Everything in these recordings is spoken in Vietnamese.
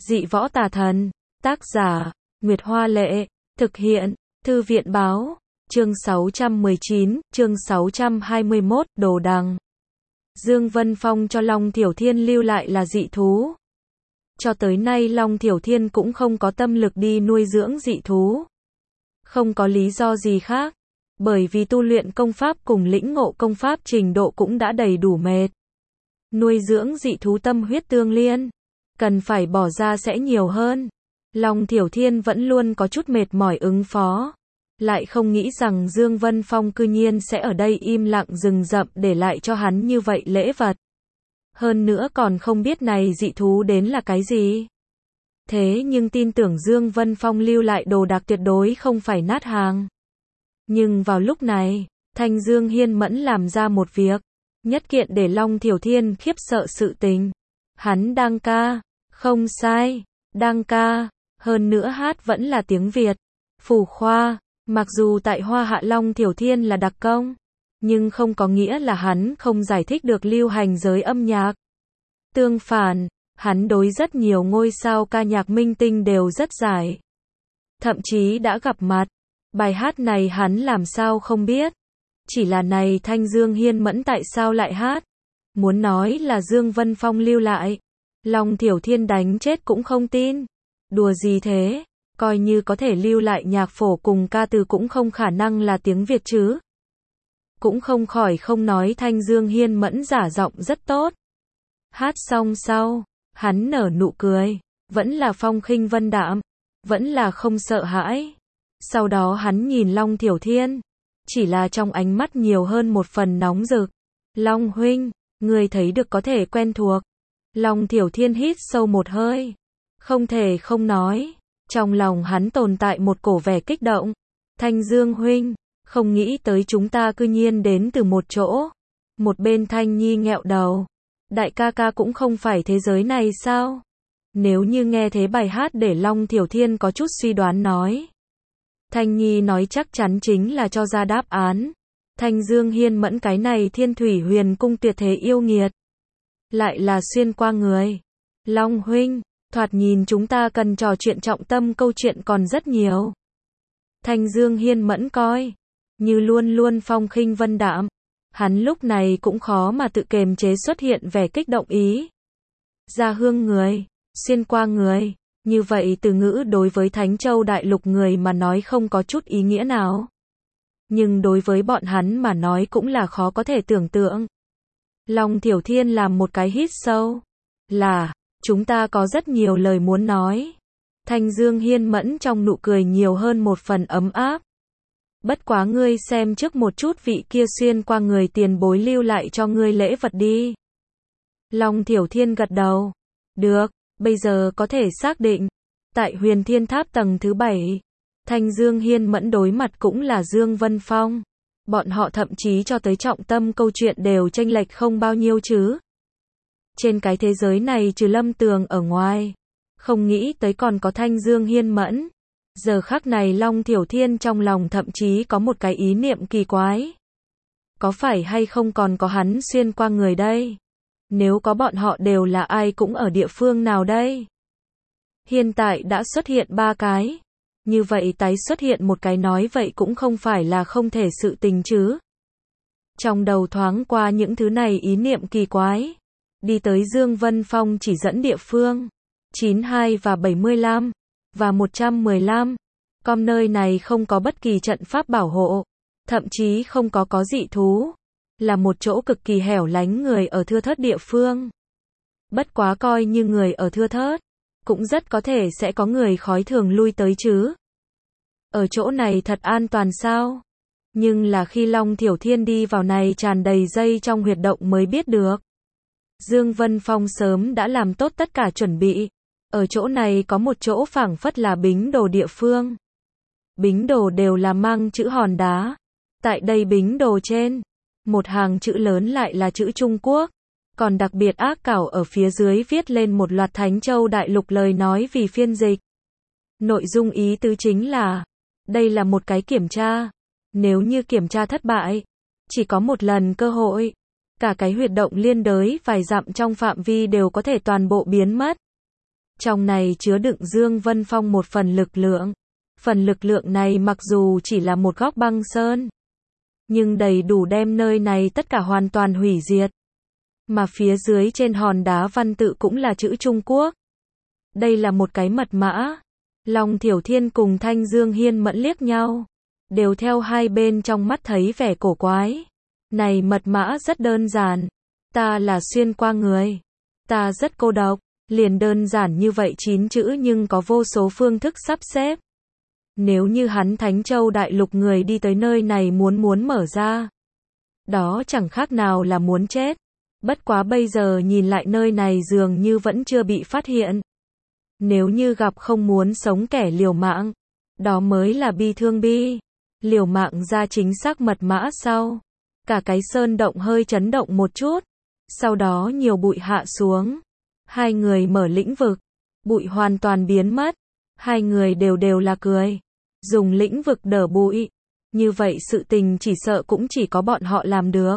Dị võ tà thần, tác giả, Nguyệt Hoa Lệ, thực hiện, Thư viện Báo, chương 619, chương 621, Đồ Đằng. Dương Vân Phong cho Long Thiểu Thiên lưu lại là dị thú. Cho tới nay Long Thiểu Thiên cũng không có tâm lực đi nuôi dưỡng dị thú. Không có lý do gì khác, bởi vì tu luyện công pháp cùng lĩnh ngộ công pháp trình độ cũng đã đầy đủ mệt. Nuôi dưỡng dị thú tâm huyết tương liên, cần phải bỏ ra sẽ nhiều hơn. Long Thiểu Thiên vẫn luôn có chút mệt mỏi ứng phó. Lại không nghĩ rằng Dương Vân Phong cư nhiên sẽ ở đây im lặng rừng rậm để lại cho hắn như vậy lễ vật. Hơn nữa còn không biết này dị thú đến là cái gì. Thế nhưng tin tưởng Dương Vân Phong lưu lại đồ đạc tuyệt đối không phải nát hàng. Nhưng vào lúc này, Thanh Dương Hiên Mẫn làm ra một việc, nhất kiện để Long Thiểu Thiên khiếp sợ sự tình. Hắn đang ca, không sai, đang ca, hơn nữa hát vẫn là tiếng Việt. Phù khoa, mặc dù tại Hoa Hạ Long Thiểu Thiên là đặc công, nhưng không có nghĩa là hắn không giải thích được lưu hành giới âm nhạc. Tương phản, hắn đối rất nhiều ngôi sao ca nhạc minh tinh đều rất giải. Thậm chí đã gặp mặt. Bài hát này hắn làm sao không biết. Chỉ là này Thanh Dương Hiên Mẫn tại sao lại hát. Muốn nói là Dương Vân Phong lưu lại. Long Thiểu Thiên đánh chết cũng không tin. Đùa gì thế, coi như có thể lưu lại nhạc phổ cùng ca từ cũng không khả năng là tiếng Việt chứ. Cũng không khỏi không nói Thanh Dương Hiên Mẫn giả giọng rất tốt. Hát xong sau, hắn nở nụ cười, vẫn là phong khinh vân đạm, vẫn là không sợ hãi. Sau đó hắn nhìn Long Thiểu Thiên, chỉ là trong ánh mắt nhiều hơn một phần nóng rực. Long huynh, người thấy được có thể quen thuộc. Long Thiểu Thiên hít sâu một hơi, không thể không nói, trong lòng hắn tồn tại một cổ vẻ kích động. Thanh Dương huynh, không nghĩ tới chúng ta cư nhiên đến từ một chỗ. Một bên Thanh Nhi nghẹo đầu, đại ca ca cũng không phải thế giới này sao? Nếu như nghe thế bài hát để Long Thiểu Thiên có chút suy đoán nói. Thanh Nhi nói chắc chắn chính là cho ra đáp án. Thanh Dương Hiên Mẫn cái này Thiên Thủy Huyền Cung tuyệt thế yêu nghiệt. Lại là xuyên qua người. Long huynh, thoạt nhìn chúng ta cần trò chuyện trọng tâm câu chuyện còn rất nhiều. Thanh Dương Hiên Mẫn coi, như luôn luôn phong khinh vân đạm. Hắn lúc này cũng khó mà tự kiềm chế xuất hiện vẻ kích động ý. Gia hương người, xuyên qua người. Như vậy từ ngữ đối với Thánh Châu Đại Lục người mà nói không có chút ý nghĩa nào. Nhưng đối với bọn hắn mà nói cũng là khó có thể tưởng tượng. Long Thiểu Thiên làm một cái hít sâu. Là, chúng ta có rất nhiều lời muốn nói. Thanh Dương Hiên Mẫn trong nụ cười nhiều hơn một phần ấm áp. Bất quá ngươi xem trước một chút vị kia xuyên qua người tiền bối lưu lại cho ngươi lễ vật đi. Long Thiểu Thiên gật đầu. Được. Bây giờ có thể xác định, tại Huyền Thiên Tháp tầng thứ 7, Thanh Dương Hiên Mẫn đối mặt cũng là Dương Vân Phong. Bọn họ thậm chí cho tới trọng tâm câu chuyện đều chênh lệch không bao nhiêu chứ. Trên cái thế giới này trừ Lâm Tường ở ngoài, không nghĩ tới còn có Thanh Dương Hiên Mẫn. Giờ khắc này Long Thiểu Thiên trong lòng thậm chí có một cái ý niệm kỳ quái. Có phải hay không còn có hắn xuyên qua người đây? Nếu có bọn họ đều là ai cũng ở địa phương nào đây? Hiện tại đã xuất hiện 3 cái. Như vậy tái xuất hiện một cái nói vậy cũng không phải là không thể sự tình chứ. Trong đầu thoáng qua những thứ này ý niệm kỳ quái. Đi tới Dương Vân Phong chỉ dẫn địa phương. 92 và 75. Và 115. Con nơi này không có bất kỳ trận pháp bảo hộ. Thậm chí không có dị thú. Là một chỗ cực kỳ hẻo lánh người ở thưa thớt địa phương. Bất quá coi như người ở thưa thớt, cũng rất có thể sẽ có người khói thường lui tới chứ. Ở chỗ này thật an toàn sao? Nhưng là khi Long Thiểu Thiên đi vào này tràn đầy dây trong huyệt động mới biết được. Dương Vân Phong sớm đã làm tốt tất cả chuẩn bị. Ở chỗ này có một chỗ phảng phất là bính đồ địa phương. Bính đồ đều là mang chữ hòn đá. Tại đây bính đồ trên, một hàng chữ lớn lại là chữ Trung Quốc, còn đặc biệt ác cảo ở phía dưới viết lên một loạt Thánh Châu Đại Lục lời nói vì phiên dịch. Nội dung ý tứ chính là, đây là một cái kiểm tra, nếu như kiểm tra thất bại, chỉ có một lần cơ hội, cả cái huyệt động liên đới vài dặm trong phạm vi đều có thể toàn bộ biến mất. Trong này chứa đựng Dương Vân Phong một phần lực lượng. Phần lực lượng này mặc dù chỉ là một góc băng sơn, nhưng đầy đủ đem nơi này tất cả hoàn toàn hủy diệt. Mà phía dưới trên hòn đá văn tự cũng là chữ Trung Quốc. Đây là một cái mật mã. Long Thiểu Thiên cùng Thanh Dương Hiên Mẫn liếc nhau, đều theo hai bên trong mắt thấy vẻ cổ quái. Này mật mã rất đơn giản. Ta là xuyên qua người. Ta rất cô độc. Liền đơn giản như vậy 9 chữ nhưng có vô số phương thức sắp xếp. Nếu như hắn Thánh Châu Đại Lục người đi tới nơi này muốn mở ra, đó chẳng khác nào là muốn chết. Bất quá bây giờ nhìn lại nơi này dường như vẫn chưa bị phát hiện. Nếu như gặp không muốn sống kẻ liều mạng, đó mới là bi thương bi. Liều mạng ra chính xác mật mã sau. Cả cái sơn động hơi chấn động một chút. Sau đó nhiều bụi hạ xuống. Hai người mở lĩnh vực. Bụi hoàn toàn biến mất. Hai người đều là cười. Dùng lĩnh vực đỡ bụi. Như vậy sự tình chỉ sợ cũng chỉ có bọn họ làm được.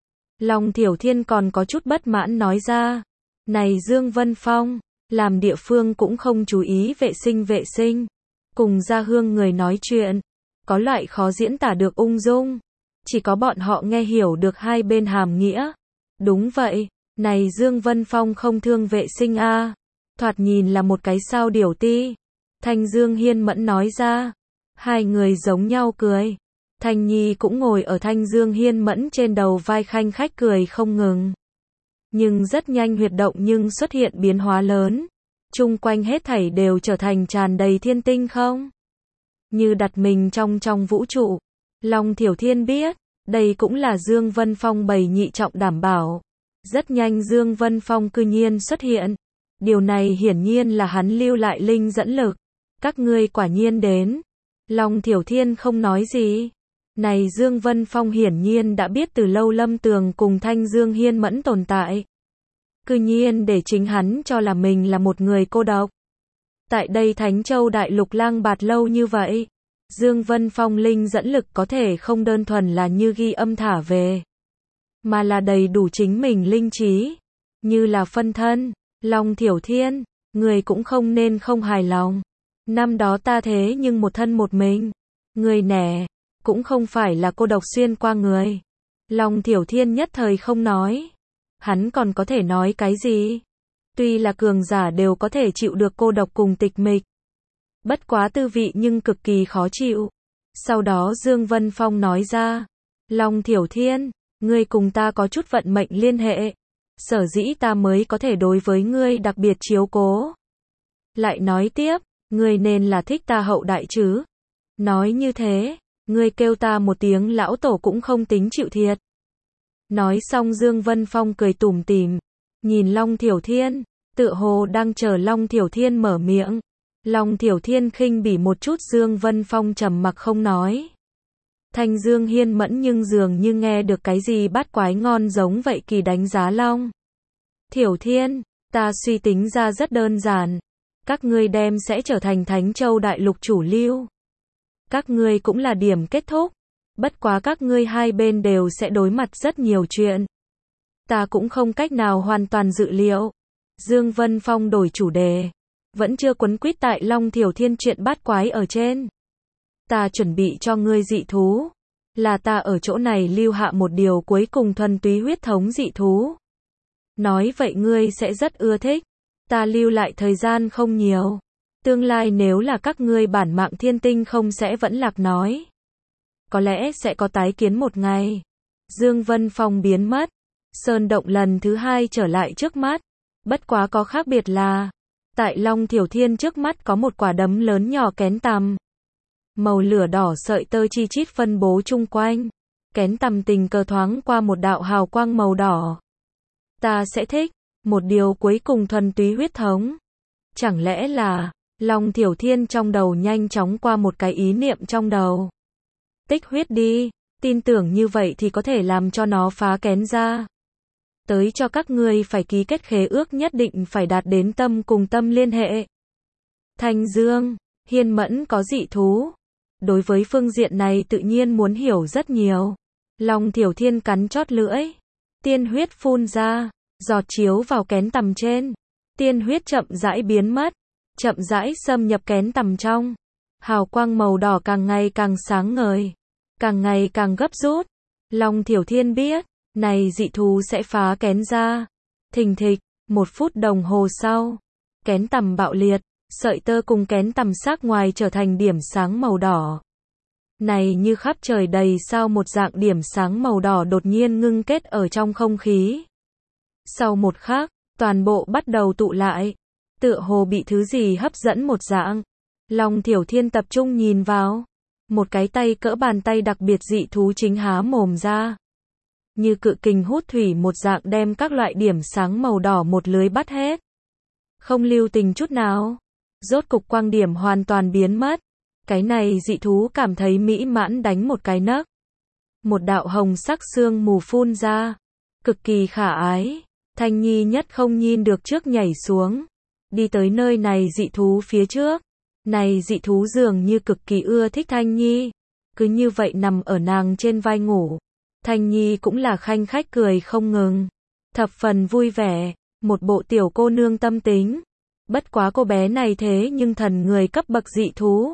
Long Thiểu Thiên còn có chút bất mãn nói ra. Này Dương Vân Phong, làm địa phương cũng không chú ý vệ sinh. Cùng gia hương người nói chuyện. Có loại khó diễn tả được ung dung. Chỉ có bọn họ nghe hiểu được hai bên hàm nghĩa. Đúng vậy, này Dương Vân Phong không thương vệ sinh a. Thoạt nhìn là một cái sao điểu ti. Thanh Dương Hiên Mẫn nói ra. Hai người giống nhau cười. Thanh Nhi cũng ngồi ở Thanh Dương Hiên Mẫn trên đầu vai khanh khách cười không ngừng. Nhưng rất nhanh huyệt động nhưng xuất hiện biến hóa lớn. Chung quanh hết thảy đều trở thành tràn đầy thiên tinh không. Như đặt mình trong vũ trụ. Long Thiểu Thiên biết, đây cũng là Dương Vân Phong bày nhị trọng đảm bảo. Rất nhanh Dương Vân Phong cư nhiên xuất hiện. Điều này hiển nhiên là hắn lưu lại linh dẫn lực. Các ngươi quả nhiên đến. Long Thiểu Thiên không nói gì. Này Dương Vân Phong hiển nhiên đã biết từ lâu Lâm Tường cùng Thanh Dương Hiên Mẫn tồn tại. Cư nhiên để chính hắn cho là mình là một người cô độc. Tại đây Thánh Châu Đại Lục lang bạt lâu như vậy. Dương Vân Phong linh dẫn lực có thể không đơn thuần là như ghi âm thả về. Mà là đầy đủ chính mình linh trí. Như là phân thân. Long Thiểu Thiên, người cũng không nên không hài lòng. Năm đó ta thế nhưng một thân một mình. Người nẻ, cũng không phải là cô độc xuyên qua người. Long Thiểu Thiên nhất thời không nói. Hắn còn có thể nói cái gì? Tuy là cường giả đều có thể chịu được cô độc cùng tịch mịch. Bất quá tư vị nhưng cực kỳ khó chịu. Sau đó Dương Vân Phong nói ra. Long Thiểu Thiên, ngươi cùng ta có chút vận mệnh liên hệ. Sở dĩ ta mới có thể đối với ngươi đặc biệt chiếu cố. Lại nói tiếp, ngươi nên là thích ta hậu đại chứ. Nói như thế, ngươi kêu ta một tiếng lão tổ cũng không tính chịu thiệt. Nói xong Dương Vân Phong cười tủm tỉm, nhìn Long Thiểu Thiên, tựa hồ đang chờ Long Thiểu Thiên mở miệng. Long Thiểu Thiên khinh bỉ một chút Dương Vân Phong trầm mặc không nói. Thanh Dương Hiên Mẫn nhưng dường như nghe được cái gì bát quái ngon giống vậy kỳ đánh giá Long Thiểu Thiên, ta suy tính ra rất đơn giản. Các ngươi đem sẽ trở thành Thánh Châu Đại Lục chủ lưu. Các ngươi cũng là điểm kết thúc. Bất quá các ngươi hai bên đều sẽ đối mặt rất nhiều chuyện. Ta cũng không cách nào hoàn toàn dự liệu. Dương Vân Phong đổi chủ đề. Vẫn chưa quấn quýt tại Long Thiểu Thiên chuyện bát quái ở trên. Ta chuẩn bị cho ngươi dị thú. Là ta ở chỗ này lưu hạ một điều cuối cùng thuần túy huyết thống dị thú. Nói vậy ngươi sẽ rất ưa thích. Ta lưu lại thời gian không nhiều. Tương lai nếu là các ngươi bản mạng thiên tinh không sẽ vẫn lạc nói. Có lẽ sẽ có tái kiến một ngày. Dương Vân Phong biến mất. Sơn động lần thứ hai trở lại trước mắt. Bất quá có khác biệt là, tại Long Thiểu Thiên trước mắt có một quả đấm lớn nhỏ kén tằm. Màu lửa đỏ sợi tơ chi chít phân bố chung quanh. Kén tằm tình cờ thoáng qua một đạo hào quang màu đỏ. Ta sẽ thích. Một điều cuối cùng thuần túy huyết thống. Chẳng lẽ là, Long Thiểu Thiên trong đầu nhanh chóng qua một cái ý niệm trong đầu. Tích huyết đi, tin tưởng như vậy thì có thể làm cho nó phá kén ra. Tới cho các ngươi phải ký kết khế ước nhất định phải đạt đến tâm cùng tâm liên hệ. Thanh Dương, Hiên Mẫn có dị thú. Đối với phương diện này tự nhiên muốn hiểu rất nhiều. Long Thiểu Thiên cắn chót lưỡi. Tiên huyết phun ra, giọt chiếu vào kén tằm trên. tiên huyết chậm rãi biến mất, chậm rãi xâm nhập kén tằm trong. Hào quang màu đỏ càng ngày càng sáng ngời, càng ngày càng gấp rút. Long Thiểu Thiên biết, này dị thú sẽ phá kén ra. Thình thịch, 1 phút đồng hồ sau, kén tằm bạo liệt, sợi tơ cùng kén tằm xác ngoài trở thành điểm sáng màu đỏ. Này như khắp trời đầy sao một dạng điểm sáng màu đỏ đột nhiên ngưng kết ở trong không khí. Sau một khắc, toàn bộ bắt đầu tụ lại, tựa hồ bị thứ gì hấp dẫn một dạng. Long Thiểu Thiên tập trung nhìn vào, một cái tay cỡ bàn tay đặc biệt dị thú chính há mồm ra. Như cự kình hút thủy một dạng đem các loại điểm sáng màu đỏ một lưới bắt hết. Không lưu tình chút nào. Rốt cục quang điểm hoàn toàn biến mất. Cái này dị thú cảm thấy mỹ mãn đánh một cái nấc. Một đạo hồng sắc sương mù phun ra. Cực kỳ khả ái. Thanh Nhi nhất không nhìn được trước nhảy xuống. Đi tới nơi này dị thú phía trước. Này dị thú dường như cực kỳ ưa thích Thanh Nhi. Cứ như vậy nằm ở nàng trên vai ngủ. Thanh Nhi cũng là khanh khách cười không ngừng. Thập phần vui vẻ. Một bộ tiểu cô nương tâm tính. Bất quá cô bé này thế nhưng thần người cấp bậc dị thú.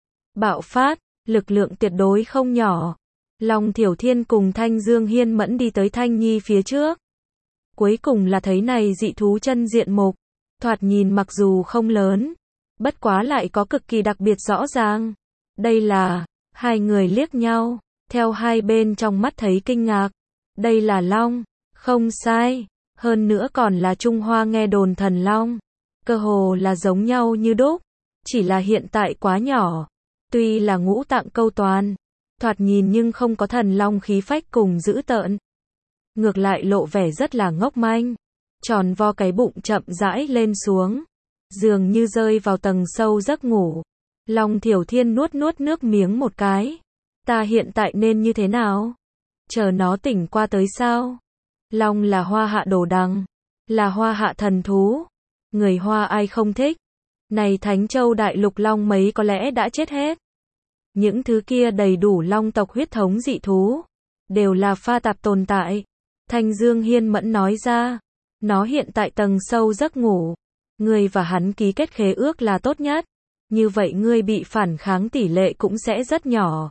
Bạo phát, lực lượng tuyệt đối không nhỏ. Long Thiểu Thiên cùng Thanh Dương Hiên Mẫn đi tới Thanh Nhi phía trước. Cuối cùng là thấy này dị thú chân diện mục. Thoạt nhìn mặc dù không lớn, bất quá lại có cực kỳ đặc biệt rõ ràng. Đây là, hai người liếc nhau, theo hai bên trong mắt thấy kinh ngạc. Đây là long, không sai, hơn nữa còn là Trung Hoa nghe đồn thần long. Cơ hồ là giống nhau như đúc, chỉ là hiện tại quá nhỏ. Tuy là ngũ tạng câu toàn, thoạt nhìn nhưng không có thần long khí phách cùng dữ tợn. Ngược lại lộ vẻ rất là ngốc manh. Tròn vo cái bụng chậm rãi lên xuống, dường như rơi vào tầng sâu giấc ngủ. Long Thiểu Thiên nuốt nước miếng một cái. Ta hiện tại nên như thế nào? Chờ nó tỉnh qua tới sao? Long là Hoa Hạ đồ đằng, là Hoa Hạ thần thú. Người Hoa ai không thích? Này Thánh Châu Đại Lục long mấy có lẽ đã chết hết. Những thứ kia đầy đủ long tộc huyết thống dị thú, đều là pha tạp tồn tại. Thanh Dương Hiên Mẫn nói ra. Nó hiện tại tầng sâu giấc ngủ. Ngươi và hắn ký kết khế ước là tốt nhất. Như vậy ngươi bị phản kháng tỷ lệ cũng sẽ rất nhỏ.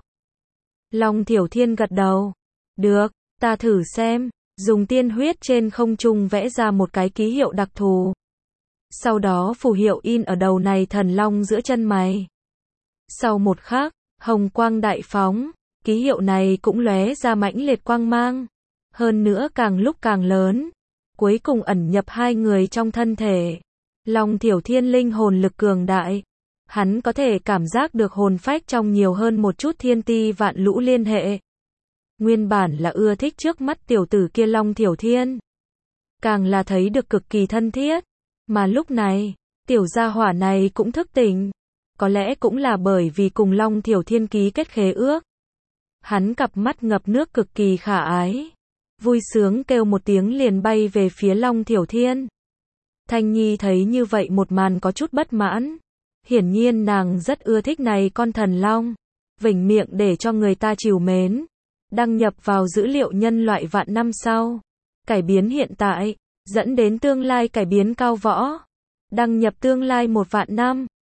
Long Thiểu Thiên gật đầu. Được, ta thử xem. Dùng tiên huyết trên không trung vẽ ra một cái ký hiệu đặc thù. Sau đó phù hiệu in ở đầu này thần long giữa chân mày. Sau một khắc, hồng quang đại phóng, ký hiệu này cũng lóe ra mãnh liệt quang mang. Hơn nữa càng lúc càng lớn. Cuối cùng ẩn nhập hai người trong thân thể. Long Thiểu Thiên linh hồn lực cường đại. Hắn có thể cảm giác được hồn phách trong nhiều hơn một chút thiên ti vạn lũ liên hệ. Nguyên bản là ưa thích trước mắt tiểu tử kia Long Thiểu Thiên. Càng là thấy được cực kỳ thân thiết. Mà lúc này, tiểu gia hỏa này cũng thức tỉnh. Có lẽ cũng là bởi vì cùng Long Thiểu Thiên ký kết khế ước. Hắn cặp mắt ngập nước cực kỳ khả ái. Vui sướng kêu một tiếng liền bay về phía Long Thiểu Thiên. Thanh Nhi thấy như vậy một màn có chút bất mãn. Hiển nhiên nàng rất ưa thích này con thần long. Vểnh miệng để cho người ta trìu mến. Đăng nhập vào dữ liệu nhân loại vạn năm sau. Cải biến hiện tại, dẫn đến tương lai cải biến cao võ. Đăng nhập tương lai 1 vạn năm.